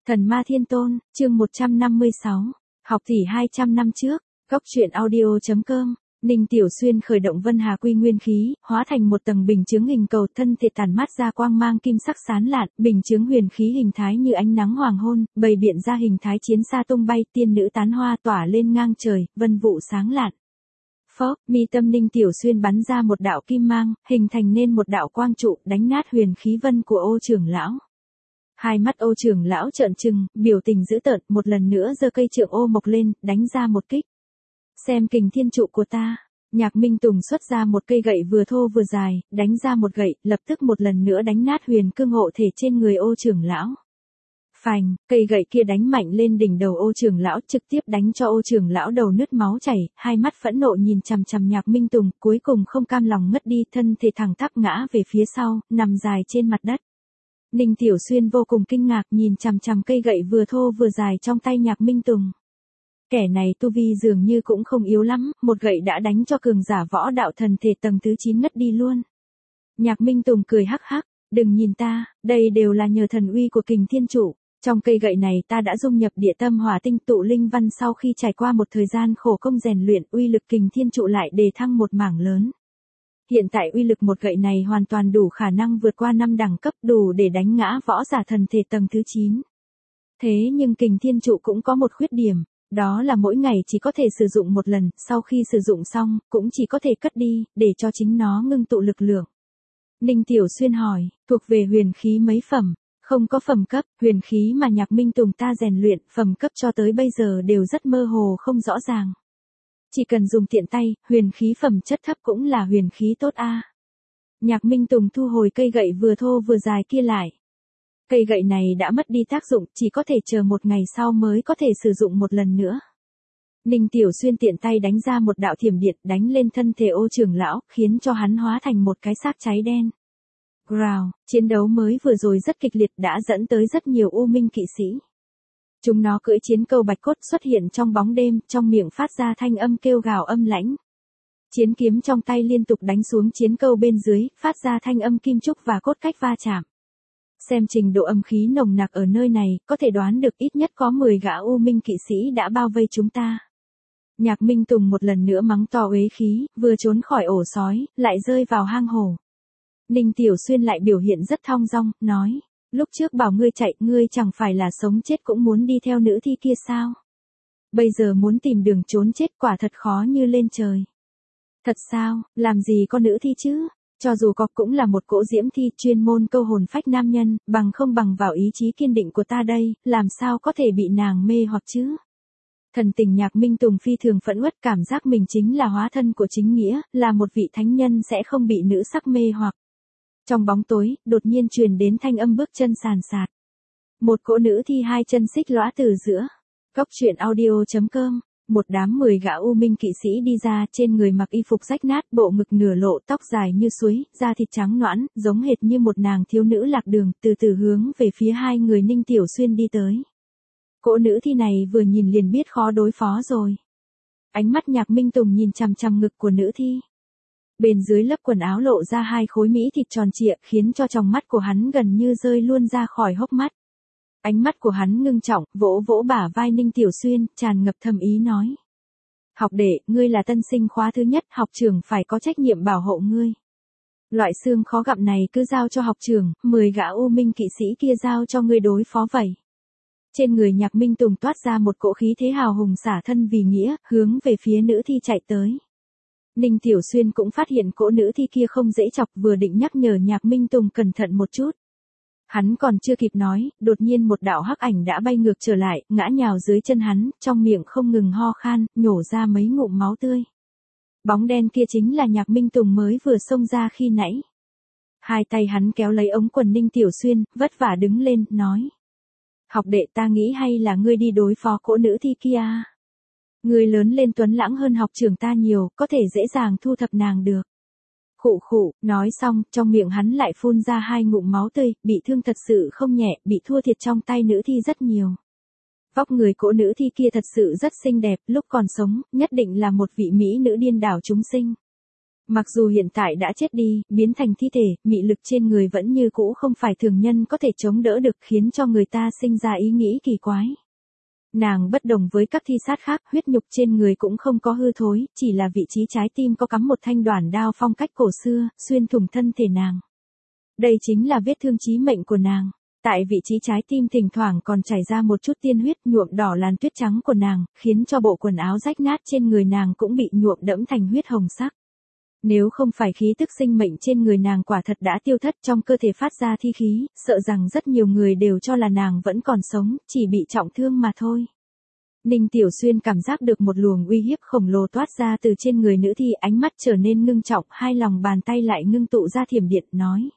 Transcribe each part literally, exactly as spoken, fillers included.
Thần ma thiên tôn, chương một trăm năm mươi sáu, học tỷ hai trăm năm trước, góc truyện audio chấm com. Ninh Tiểu Xuyên khởi động Vân Hà Quy nguyên khí, hóa thành một tầng bình chướng hình cầu, thân thể tản mát ra quang mang kim sắc sáng lạn, bình chướng huyền khí hình thái như ánh nắng hoàng hôn, bày biện ra hình thái chiến xa tung bay, tiên nữ tán hoa tỏa lên ngang trời, vân vụ sáng lạn. Phốc, mi tâm Ninh Tiểu Xuyên bắn ra một đạo kim mang, hình thành nên một đạo quang trụ, đánh nát huyền khí vân của Ô trưởng lão. Hai mắt Ô trưởng lão trợn trừng, biểu tình dữ tợn, một lần nữa giơ cây trượng ô mộc lên, đánh ra một kích. Xem kình thiên trụ của ta. Nhạc Minh Tùng xuất ra một cây gậy vừa thô vừa dài, đánh ra một gậy, lập tức một lần nữa đánh nát huyền cương hộ thể trên người Ô trưởng lão. Phành, cây gậy kia đánh mạnh lên đỉnh đầu Ô trưởng lão, trực tiếp đánh cho Ô trưởng lão đầu nứt máu chảy, hai mắt phẫn nộ nhìn chằm chằm Nhạc Minh Tùng, cuối cùng không cam lòng ngất đi, thân thể thẳng tắp ngã về phía sau, nằm dài trên mặt đất. Ninh Tiểu Xuyên vô cùng kinh ngạc nhìn chằm chằm cây gậy vừa thô vừa dài trong tay Nhạc Minh Tùng. Kẻ này tu vi dường như cũng không yếu lắm, một gậy đã đánh cho cường giả võ đạo thần thể tầng thứ chín ngất đi luôn. Nhạc Minh Tùng cười hắc hắc, đừng nhìn ta, đây đều là nhờ thần uy của kình thiên trụ. Trong cây gậy này ta đã dung nhập địa tâm hỏa tinh tụ linh văn, sau khi trải qua một thời gian khổ công rèn luyện, uy lực kình thiên trụ lại đề thăng một mảng lớn. Hiện tại uy lực một gậy này hoàn toàn đủ khả năng vượt qua năm đẳng cấp, đủ để đánh ngã võ giả thần thể tầng thứ chín. Thế nhưng kình thiên trụ cũng có một khuyết điểm, đó là mỗi ngày chỉ có thể sử dụng một lần, sau khi sử dụng xong, cũng chỉ có thể cất đi, để cho chính nó ngưng tụ lực lượng. Ninh Tiểu Xuyên hỏi, thuộc về huyền khí mấy phẩm? Không có phẩm cấp, huyền khí mà Nhạc Minh Tùng ta rèn luyện, phẩm cấp cho tới bây giờ đều rất mơ hồ không rõ ràng. Chỉ cần dùng tiện tay, huyền khí phẩm chất thấp cũng là huyền khí tốt a. À. Nhạc Minh Tùng thu hồi cây gậy vừa thô vừa dài kia lại. Cây gậy này đã mất đi tác dụng, chỉ có thể chờ một ngày sau mới có thể sử dụng một lần nữa. Ninh Tiểu Xuyên tiện tay đánh ra một đạo thiểm điện đánh lên thân thể Ô trưởng lão, khiến cho hắn hóa thành một cái xác cháy đen. Growl, chiến đấu mới vừa rồi rất kịch liệt đã dẫn tới rất nhiều U Minh kỵ sĩ. Chúng nó cưỡi chiến câu bạch cốt xuất hiện trong bóng đêm, trong miệng phát ra thanh âm kêu gào âm lãnh. Chiến kiếm trong tay liên tục đánh xuống chiến câu bên dưới, phát ra thanh âm kim trúc và cốt cách va chạm. Xem trình độ âm khí nồng nặc ở nơi này, có thể đoán được ít nhất có mười gã U Minh kỵ sĩ đã bao vây chúng ta. Nhạc Minh Tùng một lần nữa mắng to uế khí, vừa trốn khỏi ổ sói, lại rơi vào hang hổ. Ninh Tiểu Xuyên lại biểu hiện rất thong dong, nói, lúc trước bảo ngươi chạy, ngươi chẳng phải là sống chết cũng muốn đi theo nữ thi kia sao? Bây giờ muốn tìm đường trốn chết quả thật khó như lên trời. Thật sao, làm gì có nữ thi chứ? Cho dù có cũng là một cỗ diễm thi chuyên môn câu hồn phách nam nhân, bằng không bằng vào ý chí kiên định của ta đây, làm sao có thể bị nàng mê hoặc chứ? Thần tình Nhạc Minh Tùng phi thường phẫn uất, cảm giác mình chính là hóa thân của chính nghĩa, là một vị thánh nhân sẽ không bị nữ sắc mê hoặc. Trong bóng tối, đột nhiên truyền đến thanh âm bước chân sàn sạt. Một cỗ nữ thi hai chân xích lõa từ giữa. Góc truyện audio chấm com. Một đám mười gã U Minh kỵ sĩ đi ra, trên người mặc y phục rách nát, bộ ngực nửa lộ, tóc dài như suối, da thịt trắng nõn, giống hệt như một nàng thiếu nữ lạc đường, từ từ hướng về phía hai người Ninh Tiểu Xuyên đi tới. Cỗ nữ thi này vừa nhìn liền biết khó đối phó rồi. Ánh mắt Nhạc Minh Tùng nhìn chằm chằm ngực của nữ thi. Bên dưới lớp quần áo lộ ra hai khối mỹ thịt tròn trịa, khiến cho tròng mắt của hắn gần như rơi luôn ra khỏi hốc mắt. Ánh mắt của hắn ngưng trọng, vỗ vỗ bả vai Ninh Tiểu Xuyên, tràn ngập thầm ý nói. Học đệ, ngươi là tân sinh khóa thứ nhất, học trưởng phải có trách nhiệm bảo hộ ngươi. Loại xương khó gặp này cứ giao cho học trưởng, mười gã U Minh kỵ sĩ kia giao cho ngươi đối phó vậy. Trên người Nhạc Minh Tùng toát ra một cỗ khí thế hào hùng xả thân vì nghĩa, hướng về phía nữ thi chạy tới. Ninh Tiểu Xuyên cũng phát hiện cỗ nữ thi kia không dễ chọc, vừa định nhắc nhở Nhạc Minh Tùng cẩn thận một chút. Hắn còn chưa kịp nói, đột nhiên một đạo hắc ảnh đã bay ngược trở lại, ngã nhào dưới chân hắn, trong miệng không ngừng ho khan, nhổ ra mấy ngụm máu tươi. Bóng đen kia chính là Nhạc Minh Tùng mới vừa xông ra khi nãy. Hai tay hắn kéo lấy ống quần Ninh Tiểu Xuyên, vất vả đứng lên, nói. Học đệ, ta nghĩ hay là ngươi đi đối phó cỗ nữ thi kia. Ngươi lớn lên tuấn lãng hơn học trưởng ta nhiều, có thể dễ dàng thu thập nàng được. Khụ khụ, nói xong, trong miệng hắn lại phun ra hai ngụm máu tươi, bị thương thật sự không nhẹ, bị thua thiệt trong tay nữ thi rất nhiều. Vóc người cỗ nữ thi kia thật sự rất xinh đẹp, lúc còn sống, nhất định là một vị mỹ nữ điên đảo chúng sinh. Mặc dù hiện tại đã chết đi, biến thành thi thể, mị lực trên người vẫn như cũ không phải thường nhân có thể chống đỡ được, khiến cho người ta sinh ra ý nghĩ kỳ quái. Nàng bất đồng với các thi sát khác, huyết nhục trên người cũng không có hư thối, chỉ là vị trí trái tim có cắm một thanh đoản đao phong cách cổ xưa, xuyên thủng thân thể nàng. Đây chính là vết thương chí mệnh của nàng. Tại vị trí trái tim thỉnh thoảng còn chảy ra một chút tiên huyết, nhuộm đỏ làn tuyết trắng của nàng, khiến cho bộ quần áo rách nát trên người nàng cũng bị nhuộm đẫm thành huyết hồng sắc. Nếu không phải khí tức sinh mệnh trên người nàng quả thật đã tiêu thất, trong cơ thể phát ra thi khí, sợ rằng rất nhiều người đều cho là nàng vẫn còn sống, chỉ bị trọng thương mà thôi. Ninh Tiểu Xuyên cảm giác được một luồng uy hiếp khổng lồ toát ra từ trên người nữ thi, ánh mắt trở nên ngưng trọng, hai lòng bàn tay lại ngưng tụ ra thiểm điện, nói.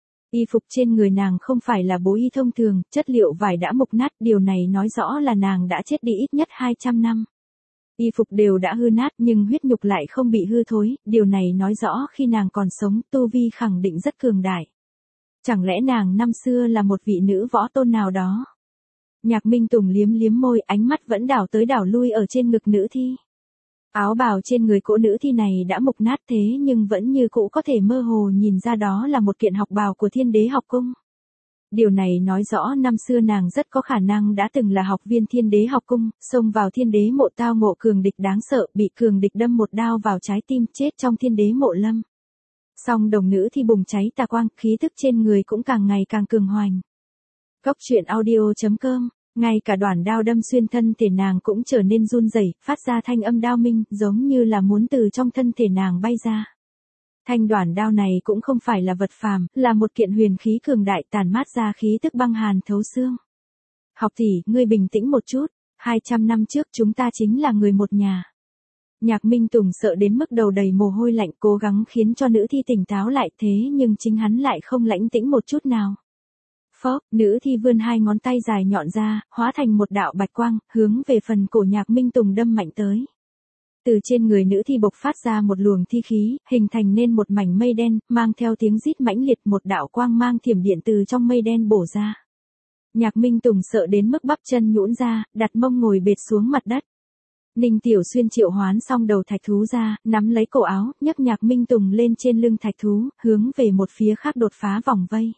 Y phục trên người nàng không phải là bố y thông thường, chất liệu vải đã mục nát, điều này nói rõ là nàng đã chết đi ít nhất hai trăm năm. Y phục đều đã hư nát nhưng huyết nhục lại không bị hư thối, điều này nói rõ khi nàng còn sống, tu vi khẳng định rất cường đại. Chẳng lẽ nàng năm xưa là một vị nữ võ tôn nào đó? Nhạc Minh Tùng liếm liếm môi, ánh mắt vẫn đảo tới đảo lui ở trên ngực nữ thi. Áo bào trên người cỗ nữ thi này đã mục nát thế nhưng vẫn như cũ có thể mơ hồ nhìn ra đó là một kiện học bào của Thiên Đế học cung. Điều này nói rõ năm xưa nàng rất có khả năng đã từng là học viên Thiên Đế học cung, xông vào Thiên Đế mộ tao ngộ cường địch đáng sợ, bị cường địch đâm một đao vào trái tim, chết trong Thiên Đế mộ lâm. Song đồng nữ thi bùng cháy tà quang, khí tức trên người cũng càng ngày càng cường hoành. Cốc truyện audio chấm com, ngay cả đoản đao đâm xuyên thân thể nàng cũng trở nên run rẩy, phát ra thanh âm đao minh, giống như là muốn từ trong thân thể nàng bay ra. Thanh đoản đao này cũng không phải là vật phàm, là một kiện huyền khí cường đại tản mát ra khí tức băng hàn thấu xương. Học tỷ, ngươi bình tĩnh một chút, hai trăm năm trước chúng ta chính là người một nhà. Nhạc Minh Tùng sợ đến mức đầu đầy mồ hôi lạnh, cố gắng khiến cho nữ thi tỉnh táo lại, thế nhưng chính hắn lại không lãnh tĩnh một chút nào. Phốc, nữ thi vươn hai ngón tay dài nhọn ra, hóa thành một đạo bạch quang, hướng về phần cổ Nhạc Minh Tùng đâm mạnh tới. Từ trên người nữ thi bộc phát ra một luồng thi khí, hình thành nên một mảnh mây đen, mang theo tiếng rít mãnh liệt, một đạo quang mang thiểm điện từ trong mây đen bổ ra. Nhạc Minh Tùng sợ đến mức bắp chân nhũn ra, đặt mông ngồi bệt xuống mặt đất. Ninh Tiểu Xuyên triệu hoán xong đầu thạch thú ra, nắm lấy cổ áo, nhấc Nhạc Minh Tùng lên trên lưng thạch thú, hướng về một phía khác đột phá vòng vây.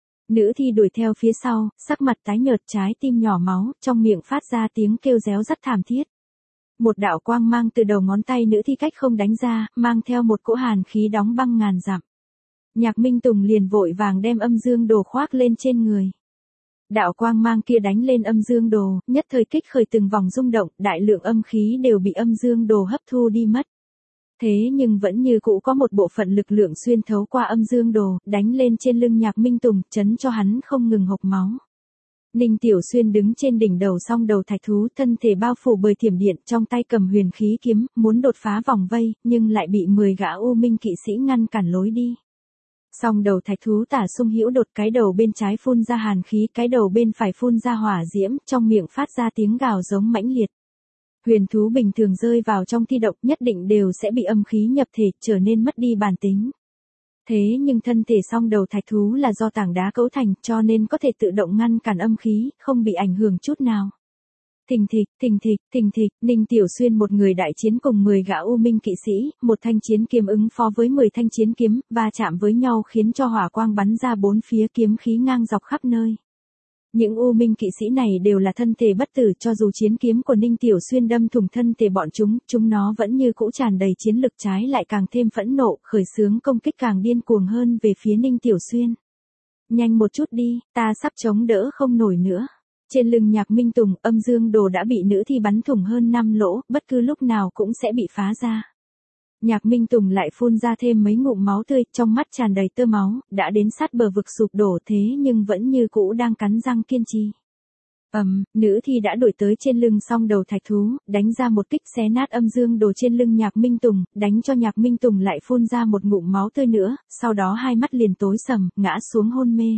Nữ thi đuổi theo phía sau, sắc mặt tái nhợt, trái tim nhỏ máu, trong miệng phát ra tiếng kêu réo rắt thảm thiết. Một đạo quang mang từ đầu ngón tay nữ thi cách không đánh ra, mang theo một cỗ hàn khí đóng băng ngàn dặm. Nhạc Minh Tùng liền vội vàng đem âm dương đồ khoác lên trên người. Đạo quang mang kia đánh lên âm dương đồ, nhất thời kích khởi từng vòng rung động, đại lượng âm khí đều bị âm dương đồ hấp thu đi mất. Thế nhưng vẫn như cũ có một bộ phận lực lượng xuyên thấu qua âm dương đồ, đánh lên trên lưng Nhạc Minh Tùng, chấn cho hắn không ngừng hộc máu. Ninh Tiểu Xuyên đứng trên đỉnh đầu song đầu thạch thú, thân thể bao phủ bởi thiểm điện, trong tay cầm huyền khí kiếm, muốn đột phá vòng vây, nhưng lại bị mười gã u minh kỵ sĩ ngăn cản lối đi. Song đầu thạch thú tả sung hữu đột, cái đầu bên trái phun ra hàn khí, cái đầu bên phải phun ra hỏa diễm, trong miệng phát ra tiếng gào giống mãnh liệt. Huyền thú bình thường rơi vào trong thi độc nhất định đều sẽ bị âm khí nhập thể, trở nên mất đi bản tính. Thế nhưng thân thể song đầu thạch thú là do tảng đá cấu thành, cho nên có thể tự động ngăn cản âm khí, không bị ảnh hưởng chút nào. Thình thịch, thình thịch, thình thịch, Ninh Tiểu Xuyên một người đại chiến cùng mười gã u minh kỵ sĩ, một thanh chiến kiếm ứng phó với mười thanh chiến kiếm, va chạm với nhau khiến cho hỏa quang bắn ra bốn phía, kiếm khí ngang dọc khắp nơi. Những u minh kỵ sĩ này đều là thân thể bất tử, cho dù chiến kiếm của Ninh Tiểu Xuyên đâm thủng thân thể bọn chúng, chúng nó vẫn như cũ tràn đầy chiến lực, trái lại càng thêm phẫn nộ, khởi xướng công kích càng điên cuồng hơn về phía Ninh Tiểu Xuyên. Nhanh một chút đi, ta sắp chống đỡ không nổi nữa. Trên lưng Nhạc Minh Tùng, âm dương đồ đã bị nữ thi bắn thủng hơn năm lỗ, bất cứ lúc nào cũng sẽ bị phá ra. Nhạc Minh Tùng lại phun ra thêm mấy ngụm máu tươi, trong mắt tràn đầy tơ máu, đã đến sát bờ vực sụp đổ thế nhưng vẫn như cũ đang cắn răng kiên trì. Ầm, um, nữ thi đã đuổi tới trên lưng song đầu thạch thú, đánh ra một kích xé nát âm dương đồ trên lưng Nhạc Minh Tùng, đánh cho Nhạc Minh Tùng lại phun ra một ngụm máu tươi nữa, sau đó hai mắt liền tối sầm, ngã xuống hôn mê.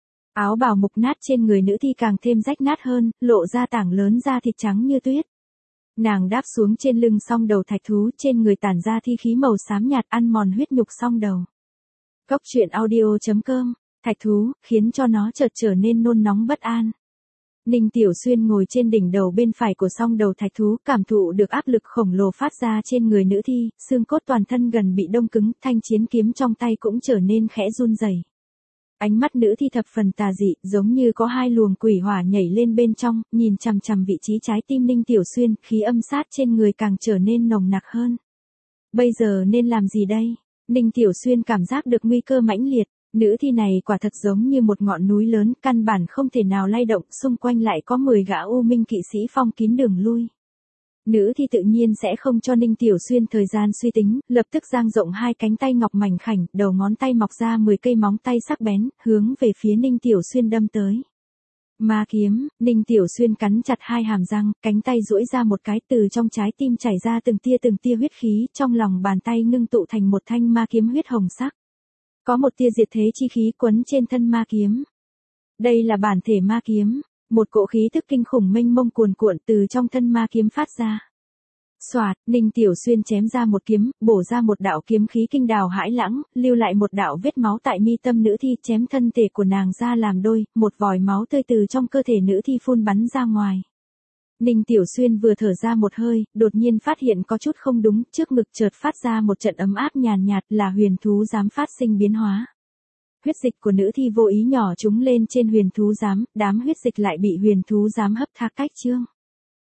Áo bào mục nát trên người nữ thi càng thêm rách nát hơn, lộ ra tảng lớn da thịt trắng như tuyết. Nàng đáp xuống trên lưng song đầu thạch thú, trên người tản ra thi khí màu xám nhạt ăn mòn huyết nhục song đầu. Cốc truyện audio chấm com, thạch thú, khiến cho nó chợt trở nên nôn nóng bất an. Ninh Tiểu Xuyên ngồi trên đỉnh đầu bên phải của song đầu thạch thú, cảm thụ được áp lực khổng lồ phát ra trên người nữ thi, xương cốt toàn thân gần bị đông cứng, thanh chiến kiếm trong tay cũng trở nên khẽ run rẩy. Ánh mắt nữ thi thập phần tà dị, giống như có hai luồng quỷ hỏa nhảy lên bên trong, nhìn chằm chằm vị trí trái tim Ninh Tiểu Xuyên, khí âm sát trên người càng trở nên nồng nặc hơn. Bây giờ nên làm gì đây? Ninh Tiểu Xuyên cảm giác được nguy cơ mãnh liệt. Nữ thi này quả thật giống như một ngọn núi lớn, căn bản không thể nào lay động, xung quanh lại có mười gã u minh kỵ sĩ phong kín đường lui. Nữ thi tự nhiên sẽ không cho Ninh Tiểu Xuyên thời gian suy tính, lập tức dang rộng hai cánh tay ngọc mảnh khảnh, đầu ngón tay mọc ra mười cây móng tay sắc bén, hướng về phía Ninh Tiểu Xuyên đâm tới. Ma kiếm, Ninh Tiểu Xuyên cắn chặt hai hàm răng, cánh tay duỗi ra một cái, từ trong trái tim chảy ra từng tia từng tia huyết khí, trong lòng bàn tay ngưng tụ thành một thanh ma kiếm huyết hồng sắc. Có một tia diệt thế chi khí quấn trên thân ma kiếm. Đây là bản thể ma kiếm, một cỗ khí thức kinh khủng mênh mông cuồn cuộn từ trong thân ma kiếm phát ra. Soạt, Ninh Tiểu Xuyên chém ra một kiếm, bổ ra một đạo kiếm khí kinh đào hãi lãng, lưu lại một đạo vết máu tại mi tâm nữ thi, chém thân thể của nàng ra làm đôi, một vòi máu tươi từ trong cơ thể nữ thi phun bắn ra ngoài. Ninh Tiểu Xuyên vừa thở ra một hơi, đột nhiên phát hiện có chút không đúng, trước ngực chợt phát ra một trận ấm áp nhàn nhạt, là huyền thú giám phát sinh biến hóa. Huyết dịch của nữ thi vô ý nhỏ trúng lên trên huyền thú giám, đám huyết dịch lại bị huyền thú giám hấp thác cách trương.